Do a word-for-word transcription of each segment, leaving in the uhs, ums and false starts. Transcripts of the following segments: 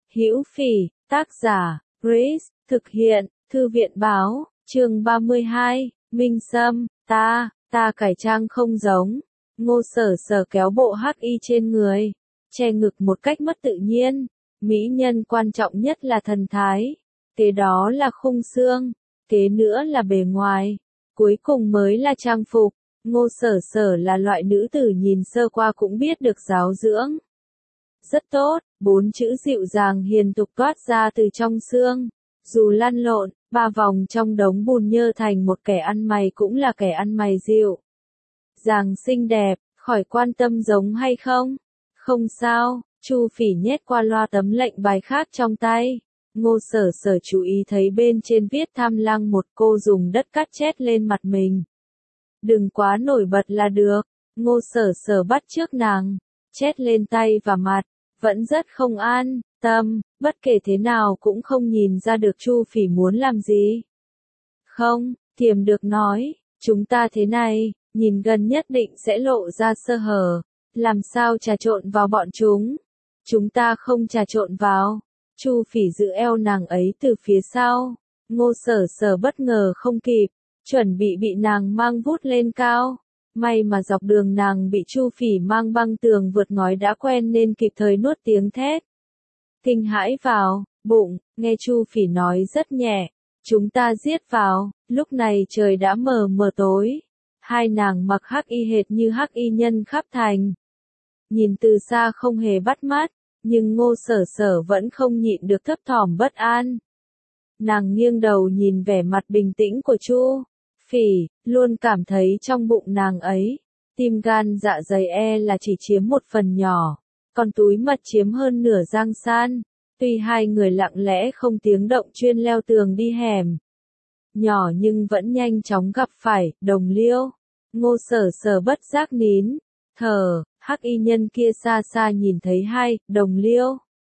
Hữu Phỉ, tác giả, Grace, thực hiện, Thư viện báo, chương ba mươi hai, Minh Sâm, ta, ta cải trang không giống. Ngô Sở Sở kéo bộ hắc y trên người, che ngực một cách mất tự nhiên. Mỹ nhân quan trọng nhất là thần thái, kế đó là khung xương, kế nữa là bề ngoài, cuối cùng mới là trang phục. Ngô Sở Sở là loại nữ tử nhìn sơ qua cũng biết được giáo dưỡng. Rất tốt, bốn chữ dịu dàng hiền tục toát ra từ trong xương. Dù lăn lộn, ba vòng trong đống bùn nhơ thành một kẻ ăn mày cũng là kẻ ăn mày dịu dàng xinh đẹp, khỏi quan tâm giống hay không. Không sao, Chu Phỉ nhét qua loa tấm lệnh bài khác trong tay. Ngô Sở Sở chú ý thấy bên trên viết tham lăng một, cô dùng đất cát chét lên mặt mình. Đừng quá nổi bật là được. Ngô Sở Sở bắt chước nàng, chét lên tay và mặt, vẫn rất không an tâm, bất kể thế nào cũng không nhìn ra được Chu Phỉ muốn làm gì. Không, Thiềm được nói, chúng ta thế này, nhìn gần nhất định sẽ lộ ra sơ hở, làm sao trà trộn vào bọn chúng. Chúng ta không trà trộn vào. Chu Phỉ giữ eo nàng ấy từ phía sau. Ngô Sở Sở bất ngờ không kịp, chuẩn bị bị nàng mang vút lên cao. May mà dọc đường nàng bị Chu Phỉ mang băng tường vượt ngói đã quen nên kịp thời nuốt tiếng thét kinh hãi vào bụng. Nghe Chu Phỉ nói rất nhẹ, chúng ta giết vào. Lúc này trời đã mờ mờ tối, hai nàng mặc hắc y hệt như hắc y nhân khắp thành, nhìn từ xa không hề bắt mắt, nhưng Ngô Sở Sở vẫn không nhịn được thấp thỏm bất an. Nàng nghiêng đầu nhìn vẻ mặt bình tĩnh của Chu Phỉ, luôn cảm thấy trong bụng nàng ấy, tim gan dạ dày e là chỉ chiếm một phần nhỏ, còn túi mật chiếm hơn nửa giang san. Tuy hai người lặng lẽ không tiếng động chuyên leo tường đi hẻm nhỏ nhưng vẫn nhanh chóng gặp phải đồng liêu. Ngô Sở Sở bất giác nín thở, hắc y nhân kia xa xa nhìn thấy hai đồng liêu,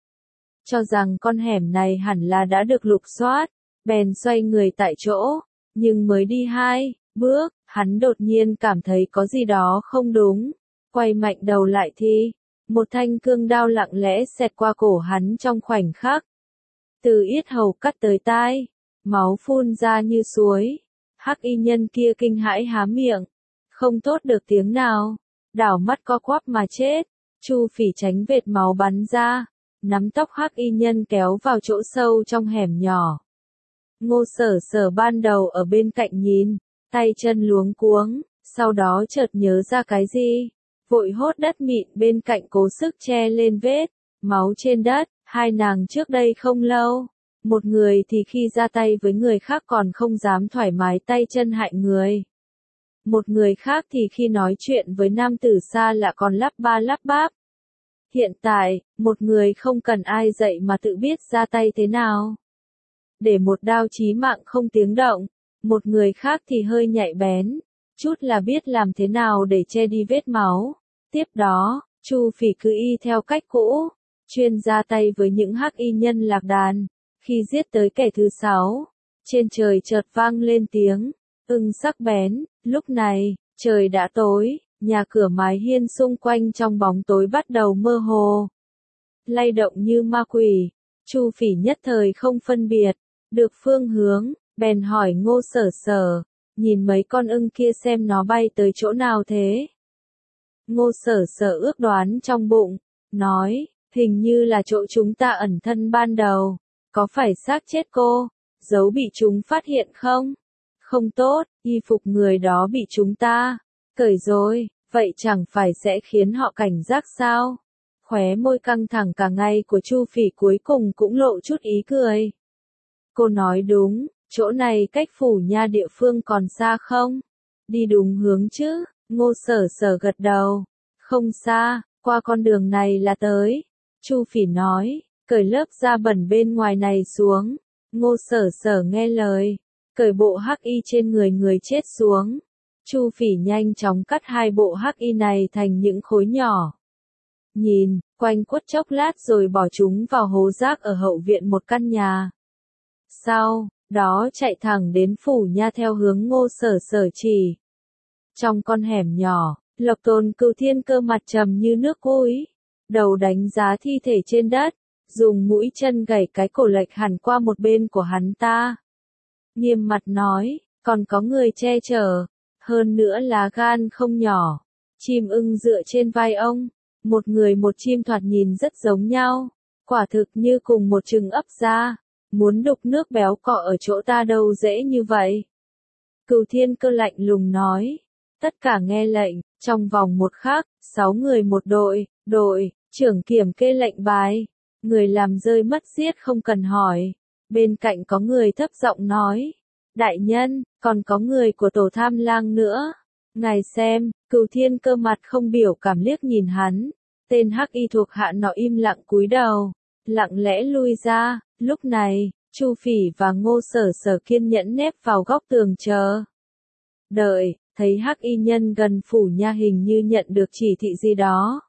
cho rằng con hẻm này hẳn là đã được lục soát, bèn xoay người tại chỗ. Nhưng mới đi hai bước, hắn đột nhiên cảm thấy có gì đó không đúng. Quay mạnh đầu lại thì, một thanh cương đao lặng lẽ xẹt qua cổ hắn trong khoảnh khắc. Từ yết hầu cắt tới tai, máu phun ra như suối. Hắc y nhân kia kinh hãi há miệng, không thốt được tiếng nào, đảo mắt co quắp mà chết. Chu Phỉ tránh vệt máu bắn ra, nắm tóc hắc y nhân kéo vào chỗ sâu trong hẻm nhỏ. Ngô Sở Sở ban đầu ở bên cạnh nhìn, tay chân luống cuống, sau đó chợt nhớ ra cái gì, vội hốt đất mịn bên cạnh cố sức che lên vết máu trên đất. Hai nàng trước đây không lâu, một người thì khi ra tay với người khác còn không dám thoải mái tay chân hại người, một người khác thì khi nói chuyện với nam tử xa lạ còn lắp ba lắp bắp. Hiện tại, một người không cần ai dạy mà tự biết ra tay thế nào để một đao chí mạng không tiếng động, một người khác thì hơi nhạy bén, chút là biết làm thế nào để che đi vết máu. Tiếp đó, Chu Phỉ cứ y theo cách cũ, chuyên ra tay với những hắc y nhân lạc đàn. Khi giết tới kẻ thứ sáu, trên trời chợt vang lên tiếng ưng sắc bén. Lúc này, trời đã tối, nhà cửa mái hiên xung quanh trong bóng tối bắt đầu mơ hồ, lay động như ma quỷ. Chu Phỉ nhất thời không phân biệt được phương hướng, bèn hỏi Ngô Sở Sở, nhìn mấy con ưng kia xem nó bay tới chỗ nào thế. Ngô Sở Sở ước đoán trong bụng, nói, hình như là chỗ chúng ta ẩn thân ban đầu. Có phải xác chết cô giấu bị chúng phát hiện không? Không tốt, y phục người đó bị chúng ta cởi rồi, vậy chẳng phải sẽ khiến họ cảnh giác sao? Khóe môi căng thẳng cả ngày của Chu Phỉ cuối cùng cũng lộ chút ý cười. Cô nói đúng, chỗ này cách Phủ Nha địa phương còn xa không? Đi đúng hướng chứ? Ngô Sở Sở gật đầu. Không xa, qua con đường này là tới. Chu Phỉ nói, cởi lớp da bẩn bên ngoài này xuống. Ngô Sở Sở nghe lời, cởi bộ hắc y trên người người chết xuống. Chu Phỉ nhanh chóng cắt hai bộ hắc y này thành những khối nhỏ. Nhìn, quanh quất chốc lát rồi bỏ chúng vào hố rác ở hậu viện một căn nhà. Sau đó chạy thẳng đến Phủ Nha theo hướng Ngô Sở Sở chỉ. Trong con hẻm nhỏ, Lộc Tôn Cửu Thiên Cơ mặt trầm như nước cối, đầu đánh giá thi thể trên đất, dùng mũi chân gảy cái cổ lệch hẳn qua một bên của hắn ta. Nghiêm mặt nói, còn có người che chở, hơn nữa là gan không nhỏ. Chim ưng dựa trên vai ông, một người một chim thoạt nhìn rất giống nhau, quả thực như cùng một chừng ấp ra, muốn đục nước béo cọ ở chỗ ta đâu dễ như vậy. Cửu Thiên Cơ lạnh lùng nói, tất cả nghe lệnh, trong vòng một khắc, sáu người một đội, đội, trưởng kiểm kê lệnh bài, người làm rơi mất giết không cần hỏi. Bên cạnh có người thấp giọng nói, đại nhân, còn có người của tổ Tham Lang nữa. Ngài xem, Cửu Thiên Cơ mặt không biểu cảm liếc nhìn hắn, tên hắc y thuộc hạ nọ im lặng cúi đầu, lặng lẽ lui ra. Lúc này, Chu Phỉ và Ngô Sở Sở kiên nhẫn nép vào góc tường chờ đợi, thấy hắc y nhân gần phủ nha hình như nhận được chỉ thị gì đó.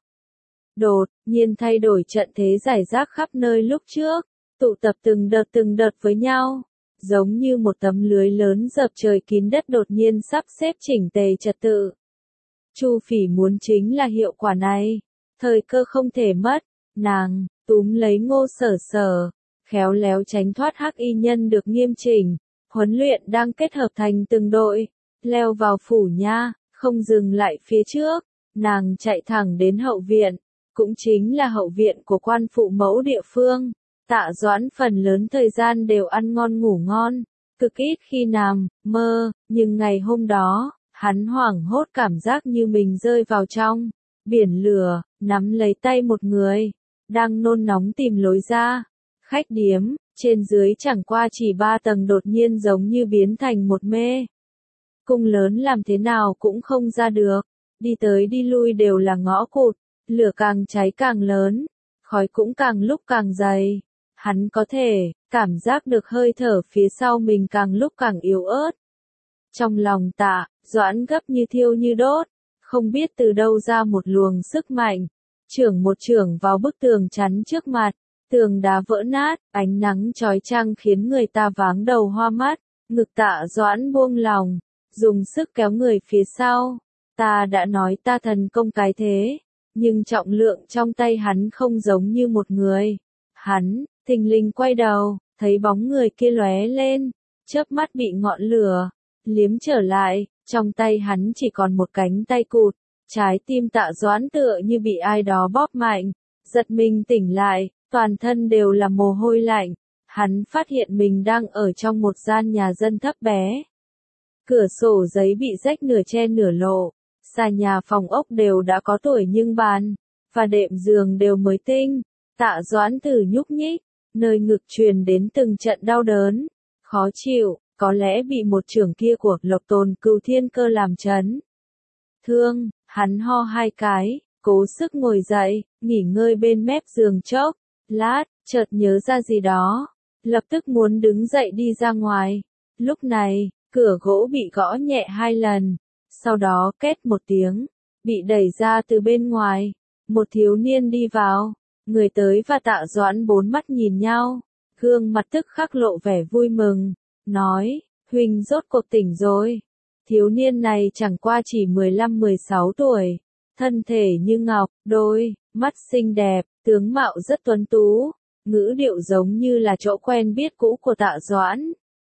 Đột nhiên thay đổi trận thế rải rác khắp nơi lúc trước, tụ tập từng đợt từng đợt với nhau, giống như một tấm lưới lớn dập trời kín đất đột nhiên sắp xếp chỉnh tề trật tự. Chu Phỉ muốn chính là hiệu quả này, thời cơ không thể mất, nàng túm lấy Ngô Sở Sở, khéo léo tránh thoát hắc y nhân được nghiêm chỉnh, huấn luyện đang kết hợp thành từng đội, leo vào phủ nha, không dừng lại phía trước, nàng chạy thẳng đến hậu viện, cũng chính là hậu viện của quan phụ mẫu địa phương. Tạ Doãn phần lớn thời gian đều ăn ngon ngủ ngon, cực ít khi nằm, mơ, nhưng ngày hôm đó, hắn hoảng hốt cảm giác như mình rơi vào trong biển lửa, nắm lấy tay một người, đang nôn nóng tìm lối ra. Khách điếm, trên dưới chẳng qua chỉ ba tầng đột nhiên giống như biến thành một mê cung lớn, làm thế nào cũng không ra được, đi tới đi lui đều là ngõ cụt, lửa càng cháy càng lớn, khói cũng càng lúc càng dày. Hắn có thể cảm giác được hơi thở phía sau mình càng lúc càng yếu ớt. Trong lòng Tạ Doãn gấp như thiêu như đốt, không biết từ đâu ra một luồng sức mạnh, chưởng một chưởng vào bức tường chắn trước mặt, tường đá vỡ nát, ánh nắng chói chang khiến người ta váng đầu hoa mắt, ngực Tạ Doãn buông lòng, dùng sức kéo người phía sau. Ta đã nói ta thần công cái thế, nhưng trọng lượng trong tay hắn không giống như một người. Hắn thình lình quay đầu, thấy bóng người kia lóe lên, chớp mắt bị ngọn lửa liếm trở lại, trong tay hắn chỉ còn một cánh tay cụt, trái tim Tạ Doãn tựa như bị ai đó bóp mạnh, giật mình tỉnh lại, toàn thân đều là mồ hôi lạnh, hắn phát hiện mình đang ở trong một gian nhà dân thấp bé. Cửa sổ giấy bị rách nửa che nửa lộ, xà nhà phòng ốc đều đã có tuổi nhưng bàn và đệm giường đều mới tinh. Tạ Doãn thử nhúc nhích, nơi ngực truyền đến từng trận đau đớn, khó chịu, có lẽ bị một chưởng kia của Lộc Tồn Cửu Thiên Cơ làm chấn thương. Hắn ho hai cái, cố sức ngồi dậy, nghỉ ngơi bên mép giường chốc lát, chợt nhớ ra gì đó, lập tức muốn đứng dậy đi ra ngoài. Lúc này, cửa gỗ bị gõ nhẹ hai lần, sau đó két một tiếng, bị đẩy ra từ bên ngoài, một thiếu niên đi vào. Người tới và Tạ Doãn bốn mắt nhìn nhau, gương mặt tức khắc lộ vẻ vui mừng, nói, huynh rốt cuộc tỉnh rồi. Thiếu niên này chẳng qua chỉ mười lăm mười sáu tuổi, thân thể như ngọc, đôi mắt xinh đẹp, tướng mạo rất tuấn tú, ngữ điệu giống như là chỗ quen biết cũ của Tạ Doãn.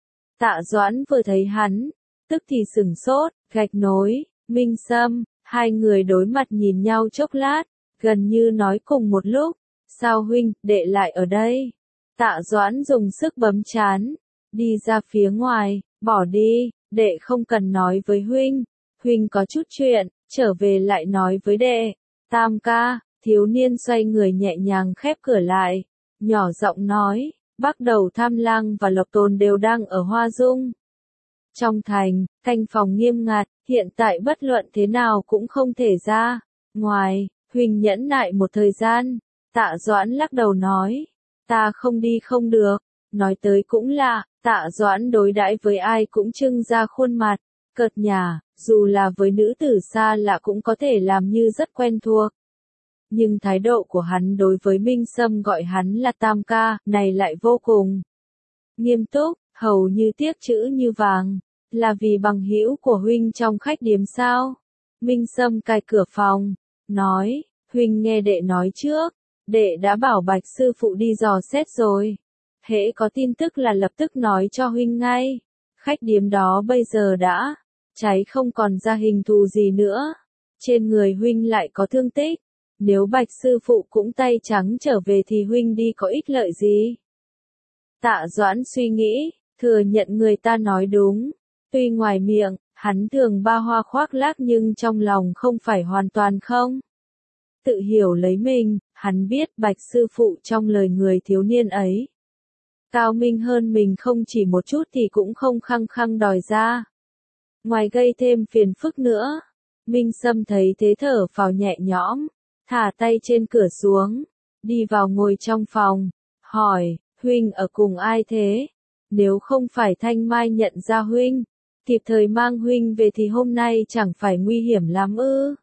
Tạ Doãn vừa thấy hắn, tức thì sửng sốt, gạch nối, Minh Sâm, hai người đối mặt nhìn nhau chốc lát, gần như nói cùng một lúc, sao huynh, đệ lại ở đây? Tạ Doãn dùng sức bấm trán, đi ra phía ngoài, bỏ đi, đệ không cần nói với huynh, huynh có chút chuyện, trở về lại nói với đệ. Tam ca, thiếu niên xoay người nhẹ nhàng khép cửa lại, nhỏ giọng nói, Bắc Đầu Tham Lang và Lộc Tồn đều đang ở Hoa Dung. Trong thành, canh phòng nghiêm ngặt, hiện tại bất luận thế nào cũng không thể ra ngoài, huynh nhẫn nại một thời gian. Tạ Doãn lắc đầu nói, ta không đi không được, nói tới cũng lạ, Tạ Doãn đối đãi với ai cũng trưng ra khuôn mặt, cợt nhả, dù là với nữ tử xa lạ cũng có thể làm như rất quen thuộc. Nhưng thái độ của hắn đối với Minh Sâm gọi hắn là Tam ca, này lại vô cùng nghiêm túc, hầu như tiếc chữ như vàng, là vì bằng hữu của huynh trong khách điếm sao? Minh Sâm cài cửa phòng, nói, huynh nghe đệ nói trước, đệ đã bảo Bạch sư phụ đi dò xét rồi. Hễ có tin tức là lập tức nói cho huynh ngay. Khách điếm đó bây giờ đã cháy không còn ra hình thù gì nữa. Trên người huynh lại có thương tích. Nếu Bạch sư phụ cũng tay trắng trở về thì huynh đi có ích lợi gì? Tạ Doãn suy nghĩ, thừa nhận người ta nói đúng. Tuy ngoài miệng, hắn thường ba hoa khoác lác nhưng trong lòng không phải hoàn toàn không. Tự hiểu lấy mình, hắn biết Bạch sư phụ trong lời người thiếu niên ấy. Cao minh hơn mình không chỉ một chút thì cũng không khăng khăng đòi ra. Ngoài gây thêm phiền phức nữa, Minh Sâm thấy thế thở phào nhẹ nhõm, thả tay trên cửa xuống, đi vào ngồi trong phòng, hỏi, huynh ở cùng ai thế? Nếu không phải Thanh Mai nhận ra huynh, kịp thời mang huynh về thì hôm nay chẳng phải nguy hiểm lắm ư?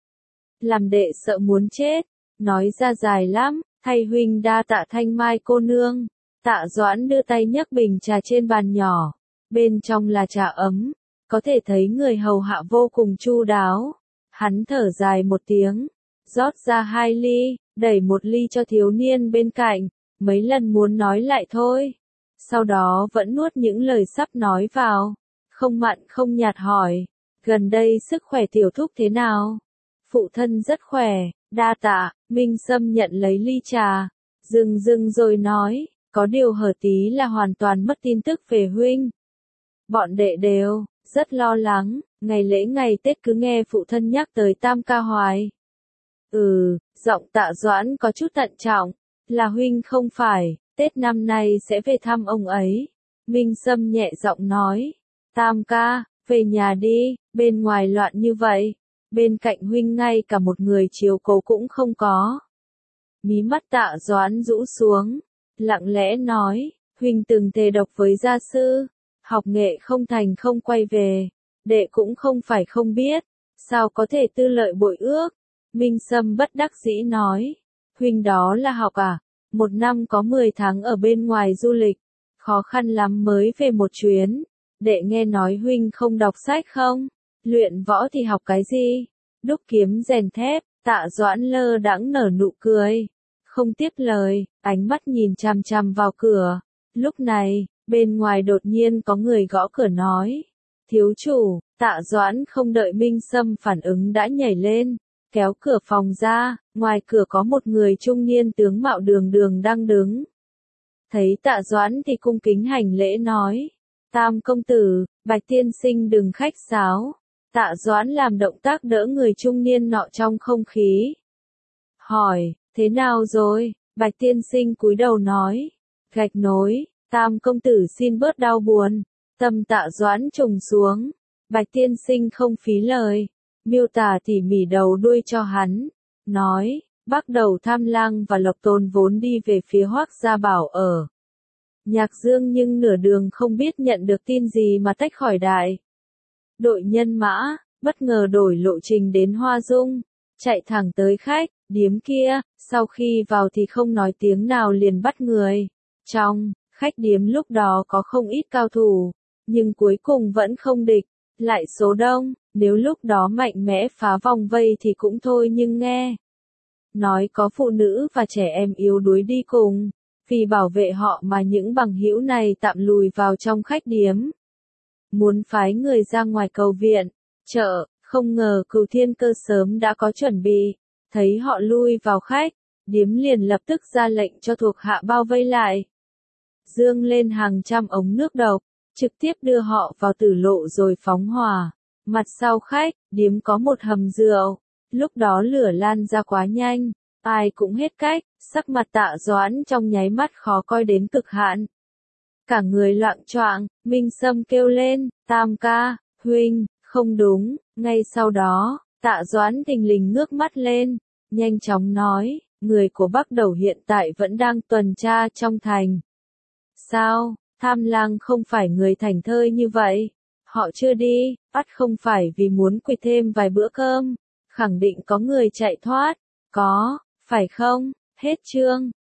Làm đệ sợ muốn chết, nói ra dài lắm, thay huynh đa tạ Thanh Mai cô nương. Tạ Doãn đưa tay nhấc bình trà trên bàn nhỏ, bên trong là trà ấm, có thể thấy người hầu hạ vô cùng chu đáo. Hắn thở dài một tiếng, rót ra hai ly, đẩy một ly cho thiếu niên bên cạnh, mấy lần muốn nói lại thôi. Sau đó vẫn nuốt những lời sắp nói vào, không mặn không nhạt hỏi, gần đây sức khỏe tiểu thúc thế nào? Phụ thân rất khỏe, đa tạ. Minh Sâm nhận lấy ly trà, dừng dừng rồi nói, có điều hở tí là hoàn toàn mất tin tức về huynh. Bọn đệ đều rất lo lắng, ngày lễ ngày Tết cứ nghe phụ thân nhắc tới Tam ca hoài. Ừ, giọng Tạ Doãn có chút thận trọng, là huynh không phải, Tết năm nay sẽ về thăm ông ấy. Minh Sâm nhẹ giọng nói, Tam ca, về nhà đi, bên ngoài loạn như vậy, bên cạnh huynh ngay cả một người chiếu cố cũng không có. Mí mắt Tạ Doãn rũ xuống, lặng lẽ nói, huynh từng thề độc với gia sư, học nghệ không thành không quay về, đệ cũng không phải không biết, sao có thể tư lợi bội ước. Minh Sâm bất đắc dĩ nói, huynh đó là học à, một năm có mười tháng ở bên ngoài du lịch, khó khăn lắm mới về một chuyến, đệ nghe nói huynh không đọc sách không, luyện võ thì học cái gì, đúc kiếm rèn thép. Tạ Doãn lơ đãng nở nụ cười, không tiếp lời, ánh mắt nhìn chằm chằm vào cửa. Lúc này, bên ngoài đột nhiên có người gõ cửa nói, thiếu chủ. Tạ Doãn không đợi Minh Sâm phản ứng đã nhảy lên, kéo cửa phòng ra, ngoài cửa có một người trung niên tướng mạo đường đường đang đứng. Thấy Tạ Doãn thì cung kính hành lễ nói, Tam công tử, Bạch tiên sinh đừng khách sáo. Tạ Doãn làm động tác đỡ người trung niên nọ trong không khí. Hỏi, thế nào rồi? Bạch tiên sinh cúi đầu nói, gạch nối, Tam công tử xin bớt đau buồn. Tâm Tạ Doãn trùng xuống, Bạch tiên sinh không phí lời, miêu tả tỉ mỉ đầu đuôi cho hắn, nói, Bắc Đầu Tham Lang và Lộc Tôn vốn đi về phía Hoắc Gia Bảo ở Nhạc Dương nhưng nửa đường không biết nhận được tin gì mà tách khỏi đại đội nhân mã, bất ngờ đổi lộ trình đến Hoa Dung, chạy thẳng tới khách điếm kia, sau khi vào thì không nói tiếng nào liền bắt người. Trong khách điếm lúc đó có không ít cao thủ, nhưng cuối cùng vẫn không địch, lại số đông, nếu lúc đó mạnh mẽ phá vòng vây thì cũng thôi nhưng nghe nói có phụ nữ và trẻ em yếu đuối đi cùng, vì bảo vệ họ mà những bằng hữu này tạm lùi vào trong khách điếm. Muốn phái người ra ngoài cầu viện, chợ, không ngờ Cửu Thiên Cơ sớm đã có chuẩn bị, thấy họ lui vào khách điếm liền lập tức ra lệnh cho thuộc hạ bao vây lại. Dương lên hàng trăm ống nước độc, trực tiếp đưa họ vào tử lộ rồi phóng hỏa. Mặt sau khách điếm có một hầm rượu, lúc đó lửa lan ra quá nhanh, ai cũng hết cách, sắc mặt Tạ Doãn trong nháy mắt khó coi đến cực hạn. Cả người loạng choạng, Minh Sâm kêu lên, Tam ca, huynh, không đúng. Ngay sau đó, Tạ Doãn thình lình ngước mắt lên, nhanh chóng nói, người của Bắc Đầu hiện tại vẫn đang tuần tra trong thành. Sao, Tham Lang không phải người thành thơi như vậy? Họ chưa đi, ắt không phải vì muốn quỵt thêm vài bữa cơm, khẳng định có người chạy thoát. Có, phải không? Hết chương.